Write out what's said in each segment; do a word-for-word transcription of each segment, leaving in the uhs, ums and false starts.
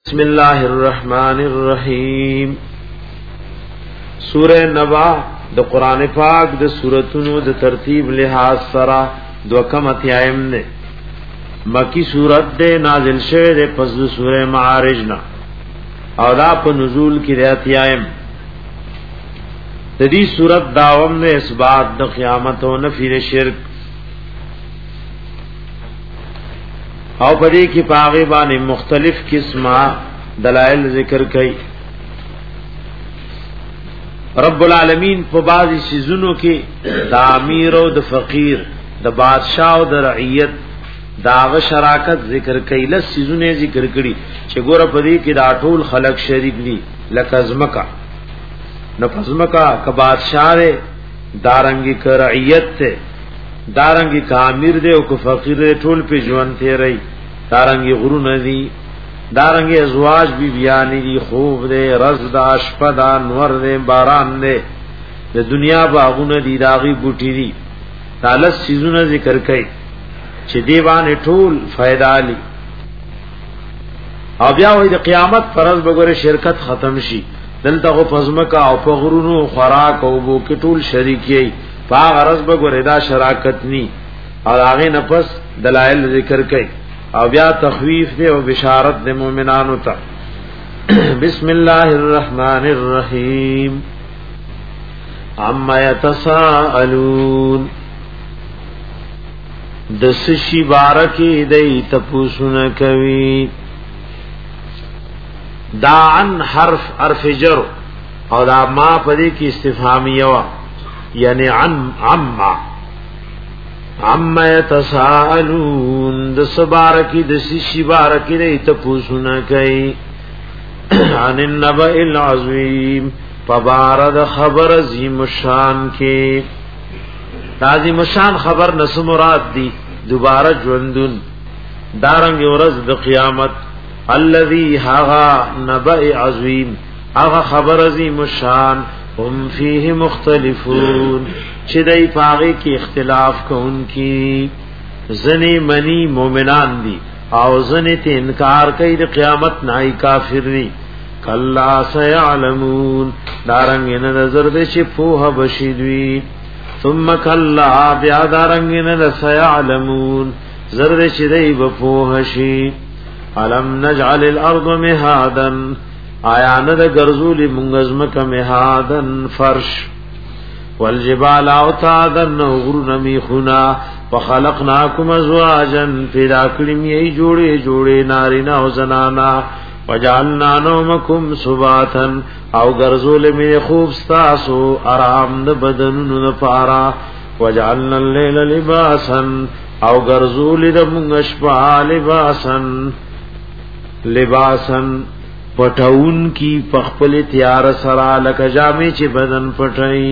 بسم الله الرحمن الرحیم سورہ نبا د قران پاک د سوراتونو د ترتیب لحاظ سره دو کم اتیایم نے مکی سورت دے نازل شوه د پس د سورہ معارج نا او دا په نزول کې د اتیایم د دې سورت داوم نے اثبات د قیامت او نفی شرک او پدې کې پاغي باندې مختلف قسمه دلائل ذکر کړي رب العالمین په بعضی سيزونو کې د امیر او د فقیر د بادشاہ او د رعیت داغه شراکت ذکر کړي لس سيزونه ذکر کړي چې ګوره پدې کې دا ټول خلق شریک دي لکه ازمکا نفزمکا ک بادشاہ دې دارنګي ک رعیت ته دارنګي کامیر دے او کو فقیر دے ټول په ژوند ته رہی دارنګي غرونه دي دارنګي ازواج بی بیان دي خوب دے رز دا شپدا نور دے باران دے د دنیا باغونه دي داغي بوټي دي تعالی سيزونه ذکر کړي چې دیوانه ټول فائدہ لي او بیا وې د قیامت فرض بګره شرکت ختم شي دلته غو پزمکا او په غرونو خوراک او بو کې ټول شریکي پا غرض بگوری دا شراکت نی اور آغی نفس دلائل ذکر کئی او بیا تخویف دے و بشارت دے مومنانو تا بسم اللہ الرحمن الرحیم عما یتساءلون دسشی بارکی دی تپوسن کوی دا عن حرف حرف جر او دا ما پدی کی استفهامیه یعنی عن عما عما يتساءلون د سبارکی د سشی بارکی د تپوسونه کوي عن النبأ العظیم فبارد خبر عظیم شان کې عظیم شان خبر نس مراد دی دوباره ژوندون دارنګ ورځ د قیامت الذي هغه نبأ عظیم هغه خبر عظیم شان هم فيه مختلفون چې دای پاغه کې اختلاف کوونکی زنی منی مومنان دي او زنی ته انکار کوي د قیامت نای کافر دي کلا سيعلمون دارنګ نه نظر دې چې پوها بشیدوی ثم کلا بیا دارنګ نه سيعلمون زر دې چې دای بپوه شي الم نجعل الارض مهادا آیا نه د ګرځولې مونږزمک مهادن فرش والجبال اوتادن غرن میخنا وخلقناکم ازواجا پیدا کړم یې جوړې جوړې نارینا او زنانا وجعلنا نومکم سباتا او ګرځولې می خوب تاسو آرام د بدنونو لپاره وجعلنا الليل لباسا او ګرځولې د مونږ شپه لباسا لباسا پټاون کی پخپل تیار سرا لک جامې چې بدن پټای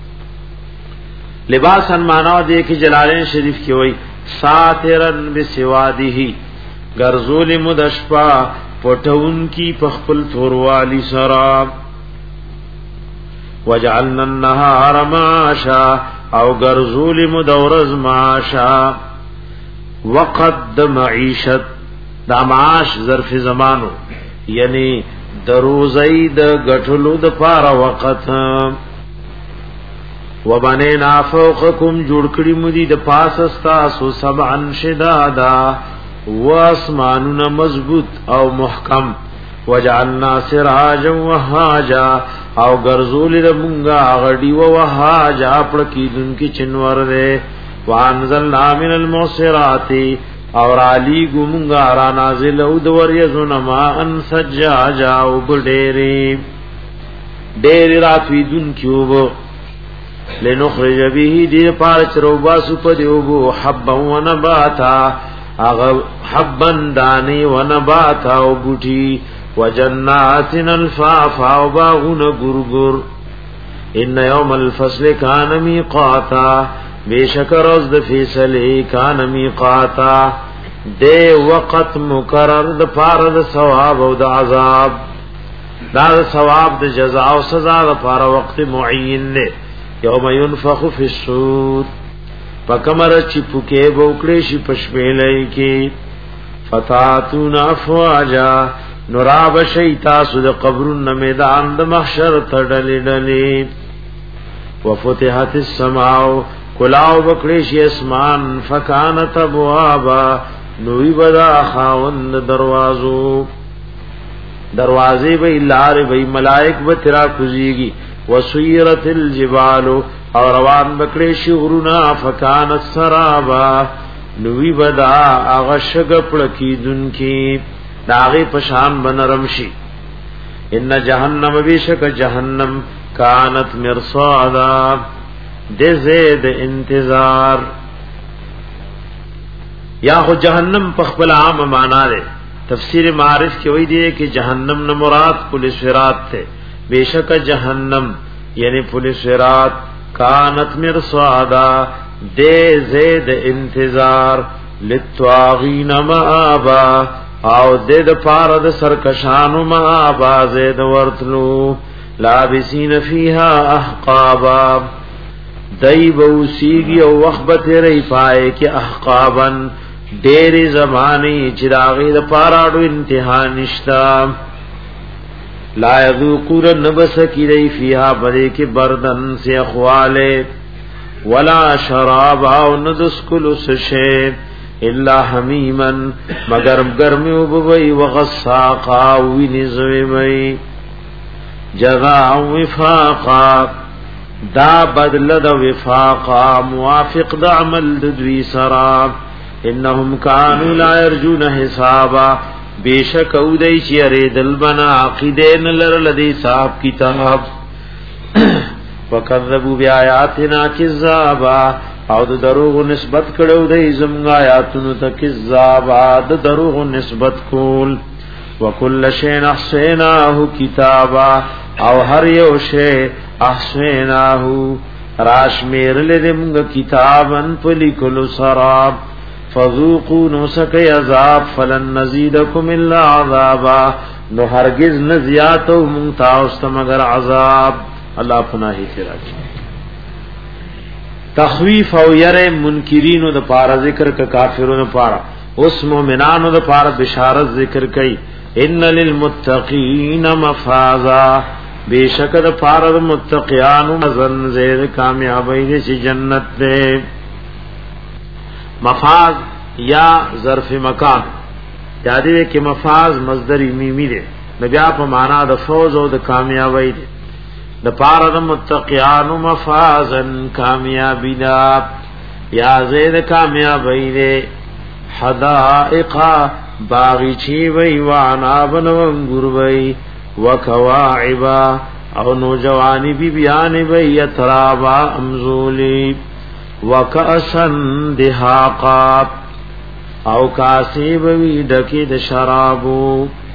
لباسن معنا دې کې جلالین شریف کې وای ساترن بسوادی غرزول مدشپا پټاون کی پخپل توروالی سرا وجعلنا النهار معاشا او غرزول مدورز معاشا وقد معیشت دا معاش ظرف زمانو یعنی دروزی د غټلو د پاره وخت وبنینا فوقکم جوړ کړی مودي د پاسستا سو سبعن شدادا واسمانون مضبوط او محکم وجعلنا سراجا وهاجا او غرزول د مونږه غړی و وهاجا پړ کیدن کی چنور ده وانزلنا من المعصرات اور علی گمنگا را نازل او دور یزن ما ان سجاجا او بډېری ډېری راتوی دن کیوب لنخرج به دې پار چروبا سپ دیوبو حبا و نباتا اغه حبن دانی و نباتا او بوټي وجنات الفافا او باغون گرگر ان یوم الفصل کان میقاتا بیشکر از د فیصله کان میقاتا دے وقت مقرر د پار د ثواب او د عذاب دا ثواب د جزاء او سزا د پار وقت معین نه یوم ينفخ فی الصور پکمر چې پوکې بوکړې شي پښپېلې کې فتاتون افواجا نراب شیطا سود قبرن میدان د محشر تړلې ډلې وفتحت السماء کلاو بکړې شي اسمان فکانت ابوابا نوې بدا خاوند دروازو دروازې به لار به ملائک به ترا کوزيږي وسيرت الجبال او روان بکړې شي غرونا فکانت سرابا نوې بدا اغشګ پړکی دونکي داغه پشان بنرم شي ان جهنم بیشک جهنم کانت مرصادا د زید انتظار یا خو جهنم په خپل عام معنا ده تفسیر معارف کې وایي دی کہ جهنم نه مراد پولیس صراط ته بیشک جهنم یعنی پولیس صراط کانت مرصادا د زید انتظار للطاغین مآبا او د د پاره د سرکشانو مآبا زید ورتلو لابسین فیها احقابا دای بوسیږي او وخت به تیرې پای کې احقابن ډېر زمانه چې داغه د پاراړو انتها نشتا لا یذوقون نبس کی فیها بده کې بردن سے اخواله ولا شراب او ندسکل سشه الا حمیمن مگر گرمی وبوي وغساقا وینزوي وي جزاء وفاقا دا بدل د وفاقا موافق د عمل د دوی سرا انهم كانوا لا يرجون حسابا بیشک او دای چې ری دل بنا عقیدین لر لدی صاحب کتاب وکذبوا بیااتنا کذابا او د دروغ نسبت کړو د زمغ آیاتونو ته کذابا د دروغ نسبت کول وکل شین احسیناه کتابا او هر یو شی احسیناه راشمیر لدمغ کتابن پلیکل سراب فذوقوا نسک عذاب فلن نزيدکم الا عذابا نو هرگز نزیاتو منتاست مگر عذاب الله پناهی تراجی تخویف او یره منکرینو د پارا ذکر ک کافرونو پارا اوس مومنانو د پارا بشارت ذکر کئ ان للمتقین مفازا بیشک د پارا د متقیانو مزن زیر کامیابی د جنت ده مفاز یا ظرف مکان یادې کې مفاز مصدر میمی ده نبیا په معنا د فوز او د کامیابی ده د پاره د متقیانو مفازن کامیابی دا یا زید کامیابی ده حدائق باغچی وی وعنابن وانګور وی وکواعبا او نوجوانی بی بیان وی اترابا امزولی وکأسن دهاقا او کاسی وی ډکی د شرابو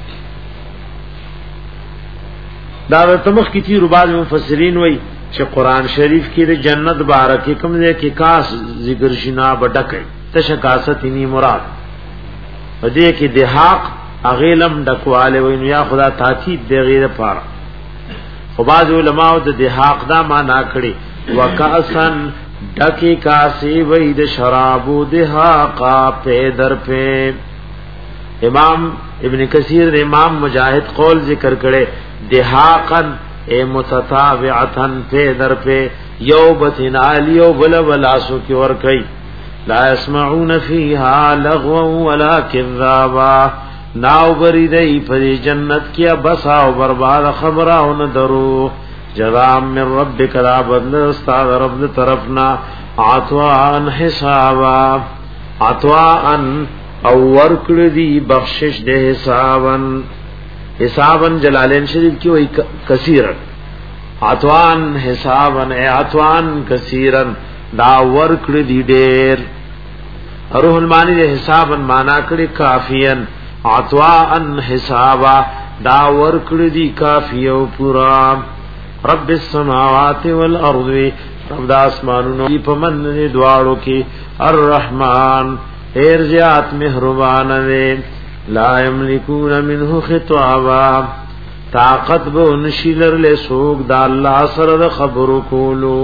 دا تمخ کی تیر بعض مفسرین وای چې قران شریف کې د جنت بارکه کوم ځای کې کاس ذکر شنا بډکه تشکاست ني مراد دې کې دهاق اغیلم ډکواله وینو یا خدا تاکید دی غیر پاره خو بعض علماء د دهاق دا معنا کړي وکاسن ډکی کاسی وای د شرابو دهاقا په در په امام ابن کثیر امام مجاہد قول ذکر کړي دهاقن اے متتابعتن پہ در پہ یوبتن علیو بلا بلاسو کی ورکی لا يسمعون فیها لغوا ولا کذابا ناو بریدئی پر جنت کیا بسا و برباد خبراؤن درو جزام من ربک را بدل استاد رب طرفنا عطوان حسابا عطوان او ورکل دی بخشش دے حسابن حسابن جلالین شریف کی وہی کثیرن عطوان حسابن اے عطوان کثیرن دا ورکل دی دیر روح المانی دے حسابن مانا کڑی کافین عطوان حسابا دا ورکل دی کافیو پورا رب السماوات والارض رب دا اسمانونو کی پمن دوارو کی الرحمن ایر زیاد مہربان دے لا یملکون منه خطابا طاقت به نشیلر له سوق د الله سره خبرو کولو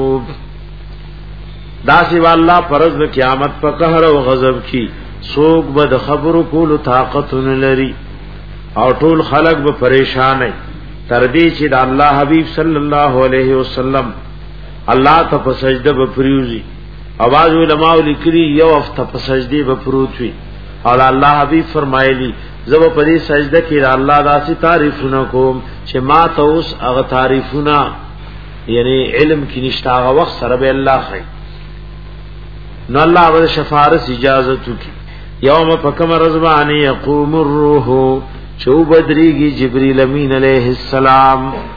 داسې والله پرز قیامت په قهر او غضب کی سوق به د خبرو کولو طاقت نه لري او ټول خلق به پریشان وي تر دې چې د الله حبيب صلی الله علیه وسلم الله ته په سجده به پریوزي. اواز علماء لیکلي یو افته په سجدي به پروت وي او الله حبيب فرمایلی زه په دې سجده کې د الله داسې تعریفونه کوم چې ما ته اوس هغه تعریفونه یعنی علم کې نشته هغه وخت سره به الله خي نو الله به شفاعت اجازه وکي. یوم فکم رضوانی یقوم الروح چو بدریږي جبرئیل امین علیہ السلام.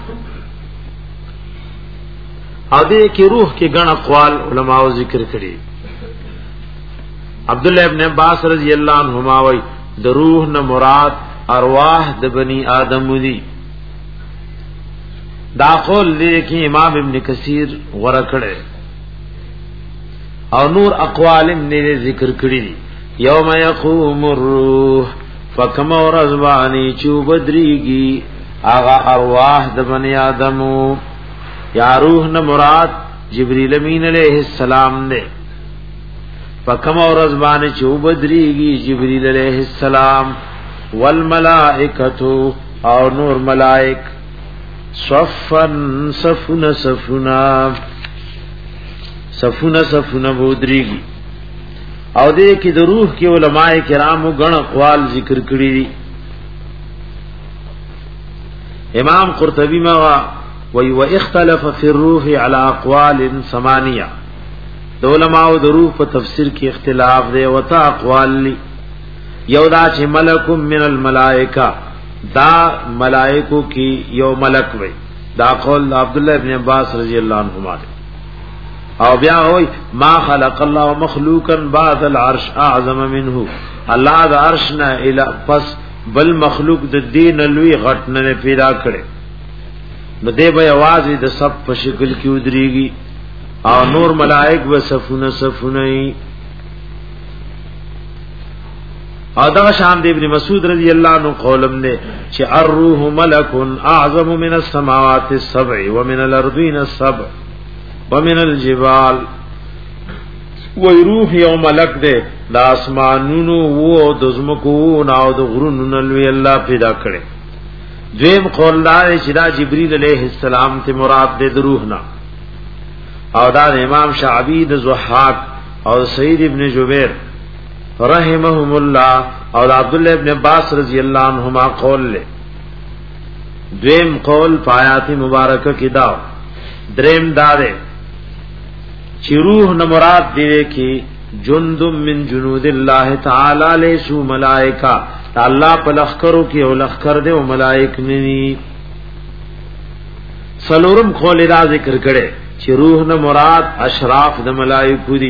او دې کې روح کې غن اقوال علماء ذکر کړي. عبد الله ابن عباس رضی الله عنهما وای د روح نه مراد ارواح د بنی آدم دي. دا قول لیکي امام ابن کثیر غره کړي او نور اقوال نه ذکر کړي. یوم یقوم الروح فکم ورزبانی چو بدریږي اغا ارواح د بنی آدم یا روح نه مراد جبرئیل امین علیہ السلام نے فکم ورزبانی چو بدریږي جبرئیل علیہ السلام والملائکۃ او نور ملائک صفن صفن صفنا صفنا صفنا بودریږي. او دې کې د روح کې علماء کرامو غن اقوال ذکر کړی دي. امام قرطبی ما وی و اختلف فی الروح علی اقوال ثمانیه د علماء د روح په تفسیر کې اختلاف دی او تا اقوال لی. یو دا چې ملک من الملائکه دا ملائکو کې یو ملک وي دا قول عبد الله ابن عباس رضی الله عنهما. او بیا وای ما خلق الله مخلوقا بعد العرش اعظم منه الله د عرش نه اله پس بل مخلوق د دین لوی غټ نه پیدا کړي نو دې به आवाज د سب په شکل کې ودرېږي او نور ملائک و صفونه صفونه. او دا شان دی ابن مسعود رضی الله عنه قولم نے چې الروح ملک اعظم من السماوات السبع ومن الارضين السبع ومن الجبال. وی روح یو ملک دے دا اسمانونو و د زمکو ناو د غرونو لوی الله پیدا کړي. دویم قول دار چې دا جبرئیل علیہ السلام ته مراد دے د روح نا او دا امام شعبی د ضحاک او سعید ابن جبیر رحمهم الله او عبد الله ابن عباس رضی الله عنهما قول له. دویم قول پایات مبارکه کې دا دریم دار چې روح نه مراد دی کې جند من جنود الله تعالی لیسو ملائکه الله په لخرو کې او لخر دے او ملائک ني. سلورم قول دا ذکر کړي چې روح نه مراد اشراف د ملائکو دي.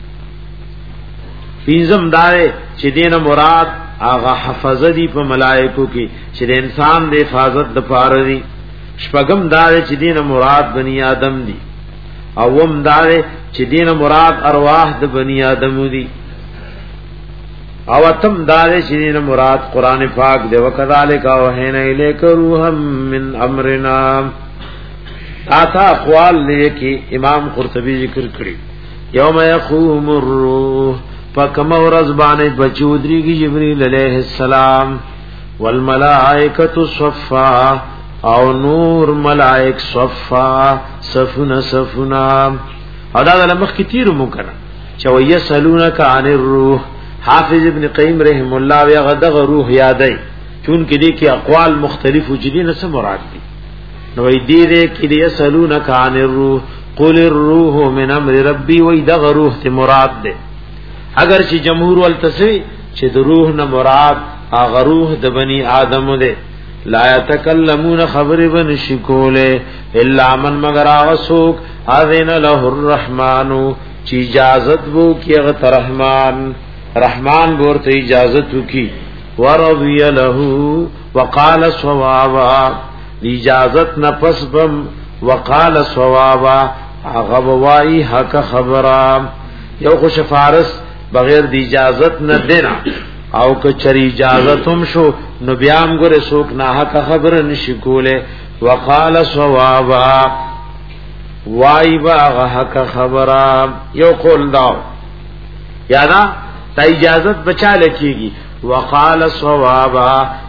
پینځم دار چې دینه مراد هغه حفظه دي په ملائکو کې چې د انسان د حفاظت د پاره دي. شپږم دار چې دینه مراد بنی آدم دي. اوم دار چې دینه مراد ارواح د بنی آدم دي. او اتم دار چې دینه مراد قران پاک دی. وکذالک اوحینا الیک روحا من امرنا. آتا اقوال لیکي امام قرطبی ذکر کړی. یوم یقوم الروح فکم ورزبانی بچودریږي جبرئیل علیہ السلام والملائکۃ صفا او نور ملائک صفا صفنا صفنا. ادا لمخ کتیر مکنا چو یسلونک عن الروح. حافظ ابن قیم رحم الله یا غدغ روح یادای چون کې دي کې اقوال مختلف وجدي نه مراد دي. نو دې دې کې یسلونک عن الروح قل الروح من امر ربي وې دغ روح ته مراد ده. اگر چې جمهور ولتسوي چې د روح نه مراد هغه روح د بنی آدم ده. لا يتكلمون خبر بن شکوله الا من مگر اسوک اذن له الرحمن چې اجازت وو کې هغه رحمان رحمان ورته اجازت وکي. ورضي له وقال صوابا اجازت نفس بم وقال صوابا هغه وای حق خبره. یو خو شفارس بغیر دی اجازت نه دینا او که چری اجازت هم شو نو بیام ګره سوک نه حق خبر نشي کوله. وقال صوابا وای با حق خبره. یو قول دا یادا تا اجازت بچا لکیږي. وقال صوابا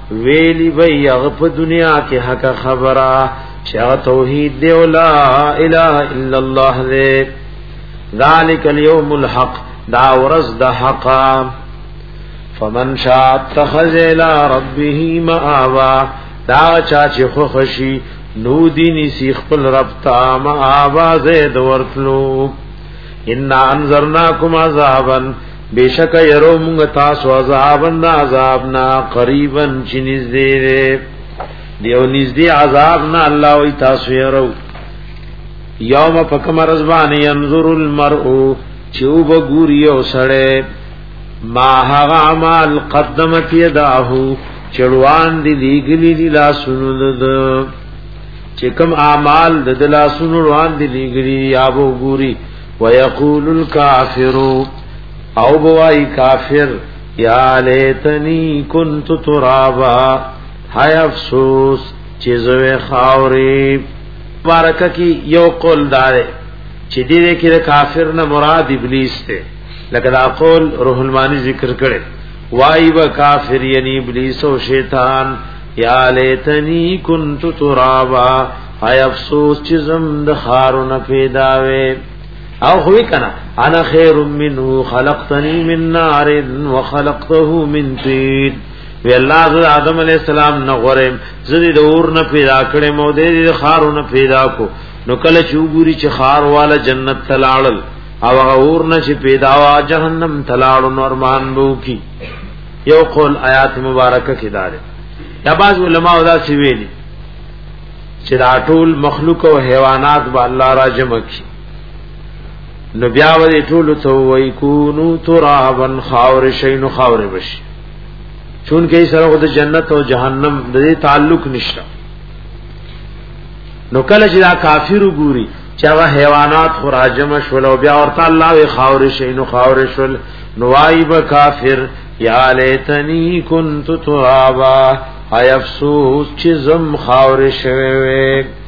ویلی وی اغپ دنیا کی حق خبره شاہ توحید دی لا الہ الا اللہ دے ذالک اليوم الحق دا ورز دا حقا فمن شاء اتخذ الى ربه مآوا دا چاچ خوخشی نو دینی سیخ پل ربتا مآوا زید ورتلو انا انذرناکم عذابا بیشک یرو مونگ تاسو عذابن دا عذابنا قریبا چی نزدی دے دیو نزدی عذابنا اللہ وی تاسو یرو یوم پکم رزبان ینظر المرء چوب گوریو سڑے ما هغه عمل قدمت یداهو چړوان دی لیګلی دی لا سنود چې کوم اعمال د لا سنوان دی لیګلی یا بو ګوري ويقول الكافر او بوای کافر یا لیتنی کنت ترابا هاي افسوس چې زوی خاوري بارکه کی یو قول دار چې دې کې کافر نه مراد ابلیس ته لکه دا قول روح المانی ذکر کړي وای و کافر یعنی ابلیس او شیطان یا لیتنی کنت ترابا ای افسوس چې زم د خارونه پیدا وې او خوې کنا انا خیر منه خلقتنی من نار وخلقته من طين وی الله ز آدم علیہ السلام نه غره زدي د اور نه پیدا کړي مو دې خارونه پیدا کو نو کله چوغوري چې خار والا جنت تلاړل او اور نشي پیدا وا جهنم تلاړو نورمان بو کی یو قول آیات مبارکه کې دار یا بعض علماء دا سی ویلي چې دا ټول مخلوق او حیوانات به الله را جمع کی نو بیا ولې ټول تو وای کونو ترابا خاور شین خاور بشي چون کې سره د جنت او جهنم د دې تعلق نشته نو کله چې دا کافر وګوري چا حیوانات خراجم شول او بیا ورته الله وی خاور شینو خاور شول نوایب کافر یا لیتنی کنت ترابا ای افسوس چې زم خاور شوی